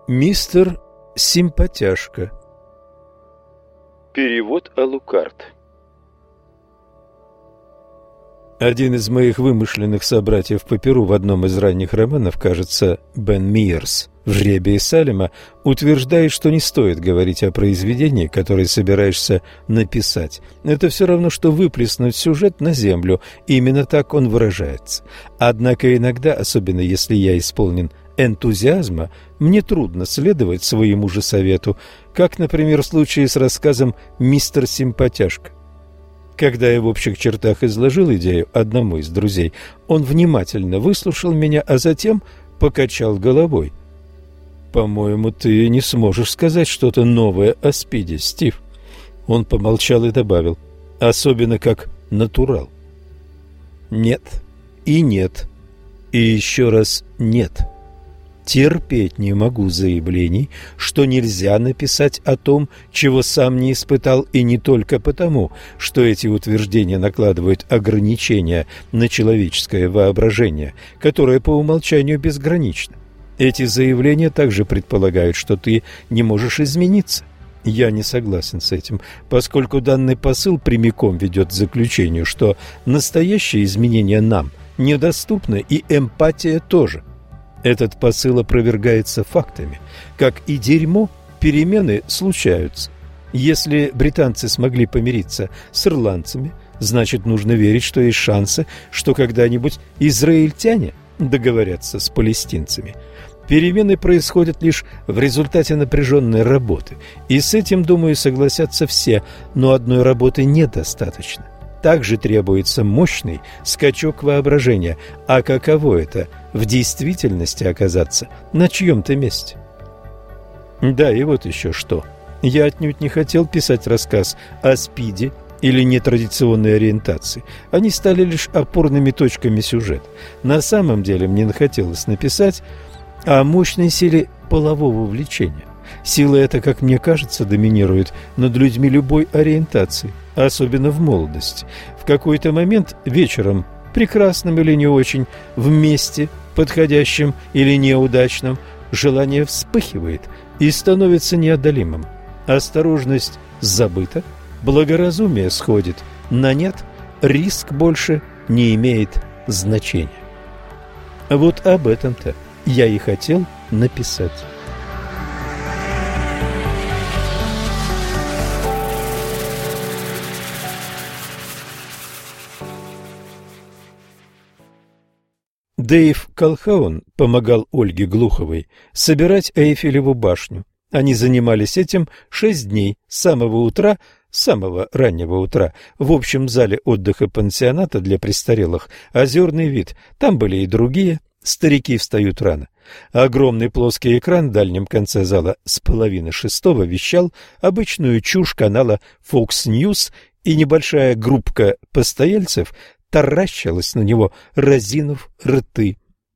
Мистер Симпатяшка. Перевод Алукарт. Один из моих вымышленных собратьев по перу в одном из ранних романов, кажется, Бен Миерс, в «Жребии Салема», утверждает, что не стоит говорить о произведении, которое собираешься написать. Это все равно, что выплеснуть сюжет на землю, именно так он выражается. Однако иногда, особенно если я исполнен энтузиазма, мне трудно следовать своему же совету, как, например, в случае с рассказом «Мистер Симпатяшка». Когда я в общих чертах изложил идею одному из друзей, он внимательно выслушал меня, а затем покачал головой. «По-моему, ты не сможешь сказать что-то новое о Спиде, Стив». Он помолчал и добавил: «Особенно как натурал». «Нет и нет, и еще раз нет». Терпеть не могу заявлений, что нельзя написать о том, чего сам не испытал, и не только потому, что эти утверждения накладывают ограничения на человеческое воображение, которое по умолчанию безгранично. Эти заявления также предполагают, что ты не можешь измениться. Я не согласен с этим, поскольку данный посыл прямиком ведет к заключению, что настоящие изменения нам недоступны, и эмпатия тоже. Этот посыл опровергается фактами. Как и дерьмо, перемены случаются. Если британцы смогли помириться с ирландцами, значит, нужно верить, что есть шансы, что когда-нибудь израильтяне договорятся с палестинцами. Перемены происходят лишь в результате напряженной работы, и с этим, думаю, согласятся все, но одной работы недостаточно. Также требуется мощный скачок воображения. А каково это в действительности оказаться на чьем-то месте? Да, и вот еще что. Я отнюдь не хотел писать рассказ о Спиде или нетрадиционной ориентации. Они стали лишь опорными точками сюжета. На самом деле мне хотелось написать о мощной силе полового влечения. Сила эта, как мне кажется, доминирует над людьми любой ориентации, особенно в молодости. В какой-то момент вечером, прекрасным или не очень, вместе, подходящим или неудачным, желание вспыхивает и становится неодолимым. Осторожность забыта, благоразумие сходит на нет, риск больше не имеет значения. Вот об этом-то я и хотел написать. Дэйв Колхаун помогал Ольге Глуховой собирать Эйфелеву башню. Они занимались этим 6 дней, с самого раннего утра, в общем зале отдыха пансионата для престарелых «Озерный вид». Там были и другие. Старики встают рано. Огромный плоский экран в дальнем конце зала с 5:30 вещал обычную чушь канала Fox News, и небольшая группка постояльцев таращилась на него, разинув рты.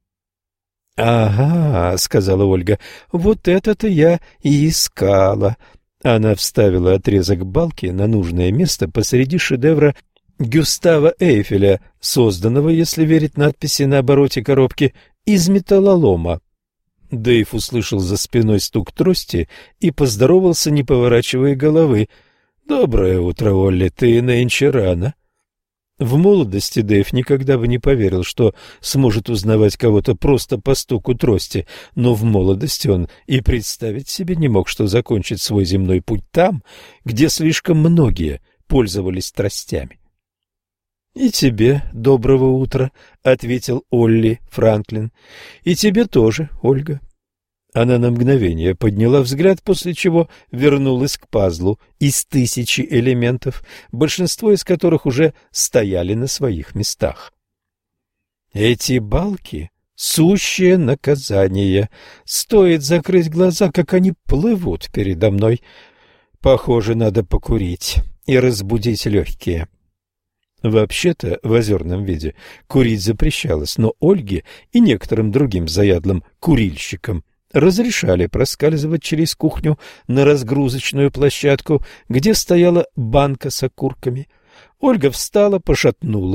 «Ага», — сказала Ольга, — «вот это-то я и искала». Она вставила отрезок балки на нужное место посреди шедевра Гюстава Эйфеля, созданного, если верить надписи на обороте коробки, из металлолома. Дэйв услышал за спиной стук трости и поздоровался, не поворачивая головы. «Доброе утро, Олли, ты нынче рано». В молодости Дэйв никогда бы не поверил, что сможет узнавать кого-то просто по стуку трости, но в молодости он и представить себе не мог, что закончит свой земной путь там, где слишком многие пользовались тростями. «И тебе доброго утра», — ответил Олли Франклин. «И тебе тоже, Ольга». Она на мгновение подняла взгляд, после чего вернулась к пазлу из 1000 элементов, большинство из которых уже стояли на своих местах. «Эти балки — сущее наказание. Стоит закрыть глаза, как они плывут передо мной. Похоже, надо покурить и разбудить легкие». Вообще-то в озерном виде курить запрещалось, но Ольге и некоторым другим заядлым курильщикам разрешали проскальзывать через кухню на разгрузочную площадку, где стояла банка с окурками. Ольга встала, пошатнулась,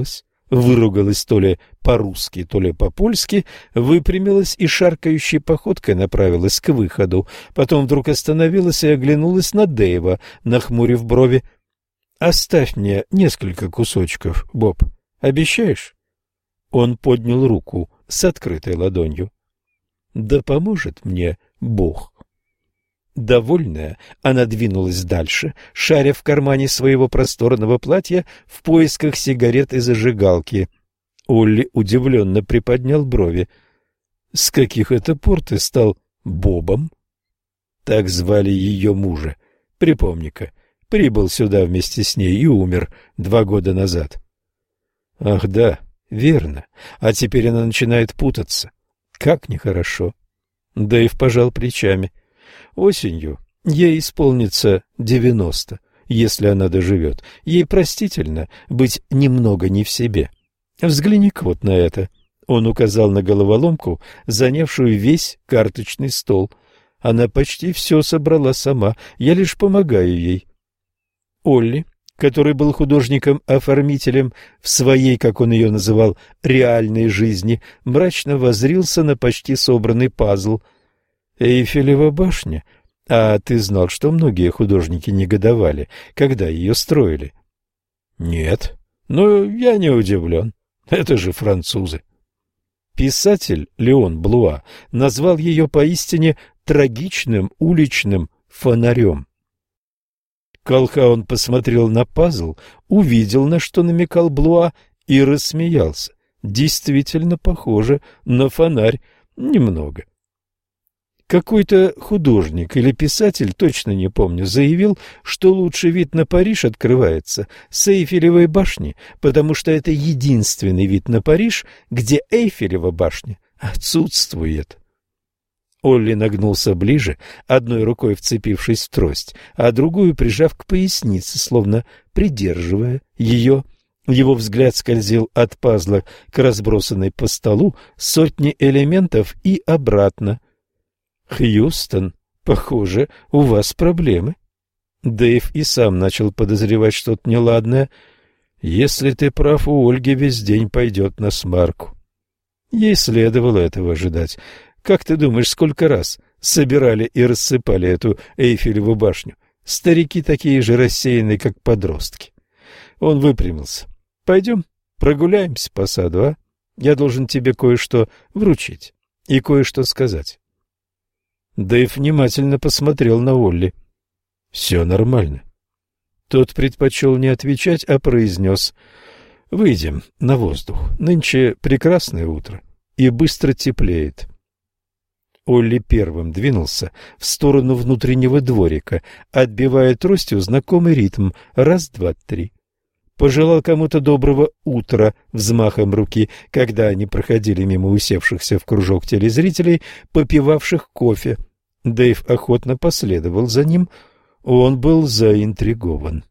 выругалась то ли по-русски, то ли по-польски, выпрямилась и шаркающей походкой направилась к выходу. Потом вдруг остановилась и оглянулась на Дэйва, нахмурив брови. «Оставь мне несколько кусочков, Боб. Обещаешь?» Он поднял руку с открытой ладонью. «Да поможет мне Бог». Довольная, она двинулась дальше, шаря в кармане своего просторного платья в поисках сигарет и зажигалки. Олли удивленно приподнял брови. «С каких это пор ты стал Бобом?» Так звали ее мужа. Припомни-ка, прибыл сюда вместе с ней и умер 2 года назад. Ах да, верно. А теперь она начинает путаться. Как нехорошо. Дэйв пожал плечами. Осенью ей исполнится 90, если она доживет. Ей простительно быть немного не в себе. Взгляни-ка вот на это. Он указал на головоломку, занявшую весь карточный стол. Она почти все собрала сама, я лишь помогаю ей. Олли, который был художником-оформителем в своей, как он ее называл, реальной жизни, мрачно воззрился на почти собранный пазл. Эйфелева башня. А ты знал, что многие художники негодовали, когда ее строили? Нет, но я не удивлен. Это же французы. Писатель Леон Блуа назвал ее поистине трагичным уличным фонарем. Колхаун посмотрел на пазл, увидел, на что намекал Блуа, и рассмеялся. Действительно похоже на фонарь немного. Какой-то художник или писатель, точно не помню, заявил, что лучший вид на Париж открывается с Эйфелевой башни, потому что это единственный вид на Париж, где Эйфелева башня отсутствует. Олли нагнулся ближе, одной рукой вцепившись в трость, а другую прижав к пояснице, словно придерживая ее. Его взгляд скользил от пазла к разбросанной по столу сотне элементов и обратно. «Хьюстон, похоже, у вас проблемы». Дэйв и сам начал подозревать что-то неладное. «Если ты прав, у Ольги весь день пойдет на смарку». Ей следовало этого ожидать. Как ты думаешь, сколько раз собирали и рассыпали эту Эйфелеву башню? Старики такие же рассеянные, как подростки. Он выпрямился. «Пойдем, прогуляемся по саду, а? Я должен тебе кое-что вручить и кое-что сказать». Дэйв внимательно посмотрел на Олли. «Все нормально». Тот предпочел не отвечать, а произнес: «Выйдем на воздух. Нынче прекрасное утро и быстро теплеет». Олли первым двинулся в сторону внутреннего дворика, отбивая тростью знакомый ритм: раз, два, три. Пожелал кому-то доброго утра взмахом руки, когда они проходили мимо усевшихся в кружок телезрителей, попивавших кофе. Дэйв охотно последовал за ним, он был заинтригован.